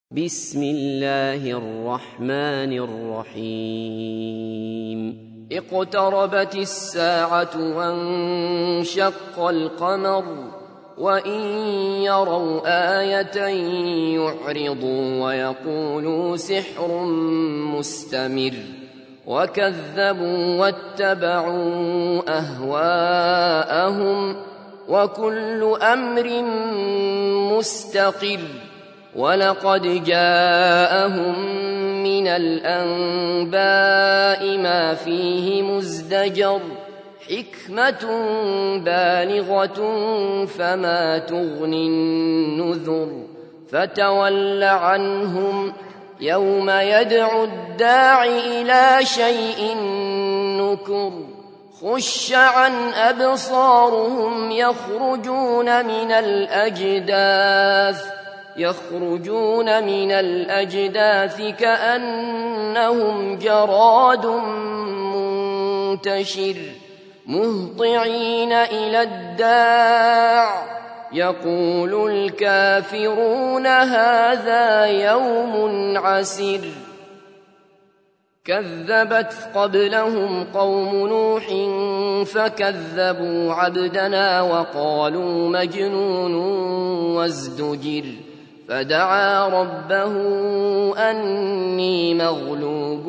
بسم الله الرحمن الرحيم اقتربت الساعة وانشق القمر وإن يروا آية يعرضوا ويقولوا سحر مستمر وكذبوا واتبعوا أهواءهم وكل أمر مستقر ولقد جاءهم من الأنباء ما فيه مزدجر حكمة بالغة فما تغني النذر فتول عنهم يوم يدعو الداع إلى شيء نكر خش عن أبصارهم يخرجون من الأجداث كأنهم جراد منتشر مهطعين إلى الداع يقول الكافرون هذا يوم عسر كذبت قبلهم قوم نوح فكذبوا عبدنا وقالوا مجنون وازدجر فدعا ربه أني مغلوب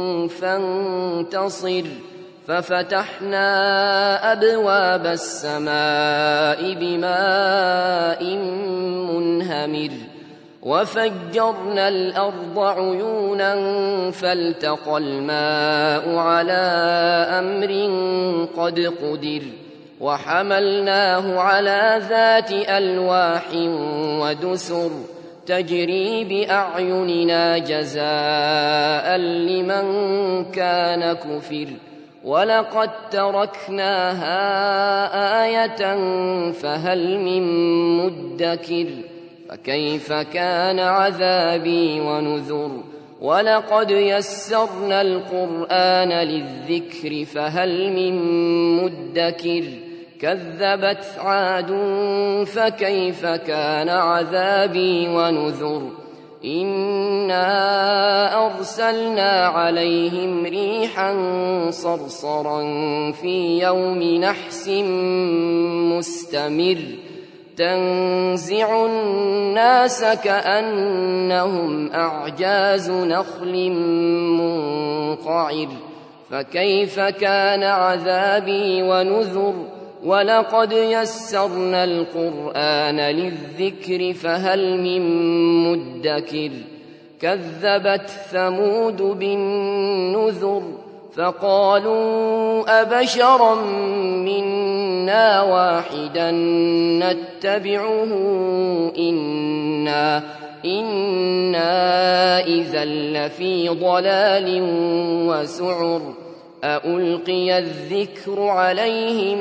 فانتصر ففتحنا أبواب السماء بماء منهمر وفجرنا الأرض عيونا فالتقى الماء على أمر قد قدر وحملناه على ذات ألواح ودسر تجري بأعيننا جزاء لمن كان كفر ولقد تركناها آية فهل من مدكر فكيف كان عذابي ونذر ولقد يسرنا القرآن للذكر فهل من مدكر كذبت عاد فكيف كان عذابي ونذر إنا أرسلنا عليهم ريحا صرصرا في يوم نحس مستمر تنزع الناس كأنهم أعجاز نخل منقعر فكيف كان عذابي ونذر ولقد يسرنا القرآن للذكر فهل من مدكر كذبت ثمود بالنذر فقالوا أبشرا منا واحدا نتبعه إنا إذا لفي ضلال وسعر أألقي الذكر عليه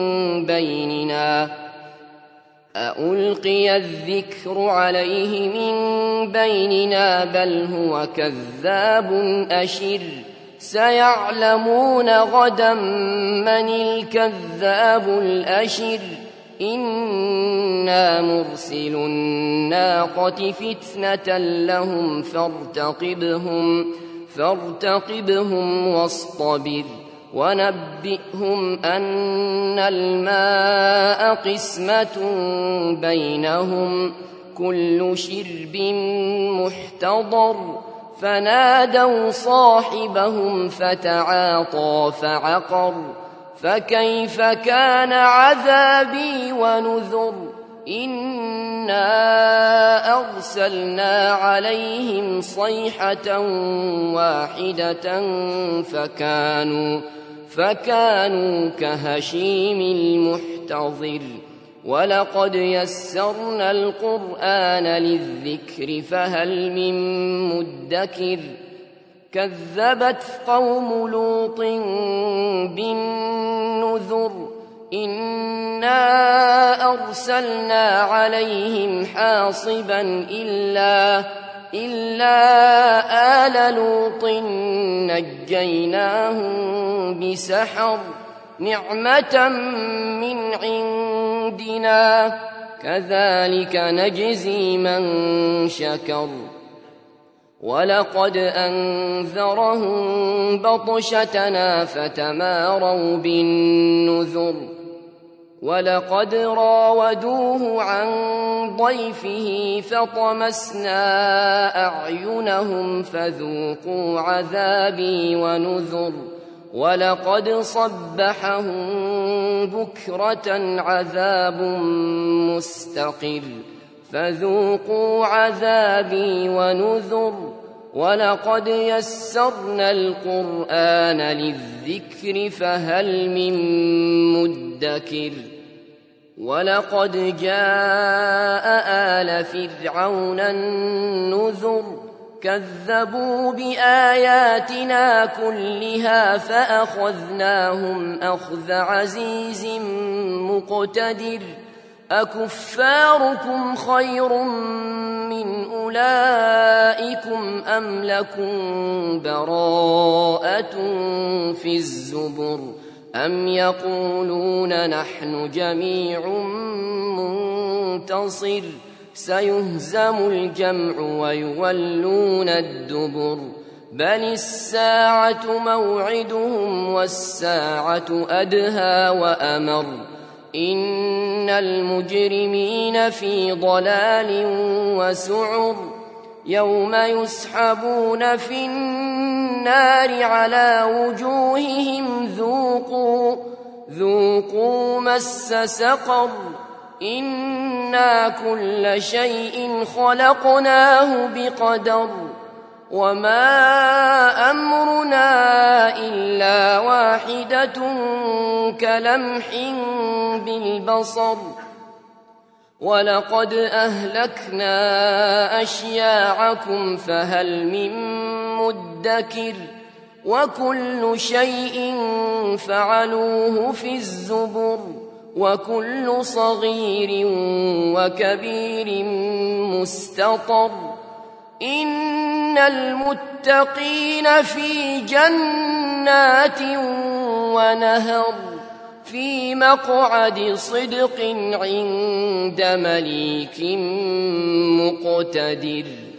من بيننا بل هو كذاب أشر سيعلمون غدا من الكذاب الأشر إنا مرسل الناقة فتنة لهم فارتقبهم واصطبر ونبئهم أن الماء قسمة بينهم كل شرب محتضر فنادوا صاحبهم فتعاطى فعقر فكيف كان عذابي ونذر إنا أرسلنا عليهم صيحة واحدة فكانوا كهشيم المحتضر ولقد يسرنا القرآن للذكر فهل من مدكر كذبت قوم لوط بالنذر إنا أرسلنا عليهم حاصبا إلا آل لوط نجيناهم بسحر نعمة من عندنا كذلك نجزي من شكر ولقد أنذرهم بطشتنا فتماروا بالنذر ولقد راودوه عن ضيفه فطمسنا أعينهم فذوقوا عذابي ونذر ولقد صبحهم بكرة عذاب مستقر فذوقوا عذابي ونذر ولقد يسرنا القرآن للذكر فهل من مدكر ولقد جاء آل فرعون النذر كذبوا بآياتنا كلها فأخذناهم أخذ عزيز مقتدر أكفاركم خير من أولئكم أم لكم براءة في الزبر أم يقولون نحن جميع منتصر سيهزم الجمع ويولون الدبر بل الساعة موعدهم والساعة أدهى وأمر إن المجرمين في ضلال وسعر يوم يسحبون في النار على وجوههم ذوقوا مس سقر إنا كل شيء خلقناه بقدر وما أمرنا إلا واحدة كلمح بالبصر ولقد أهلكنا أشياعكم فهل من مدكر وكل شيء فعلوه في الزبر وكل صغير وكبير مستطر إن المتقين في جنات ونهر في مقعد صدق عند مليك مقتدر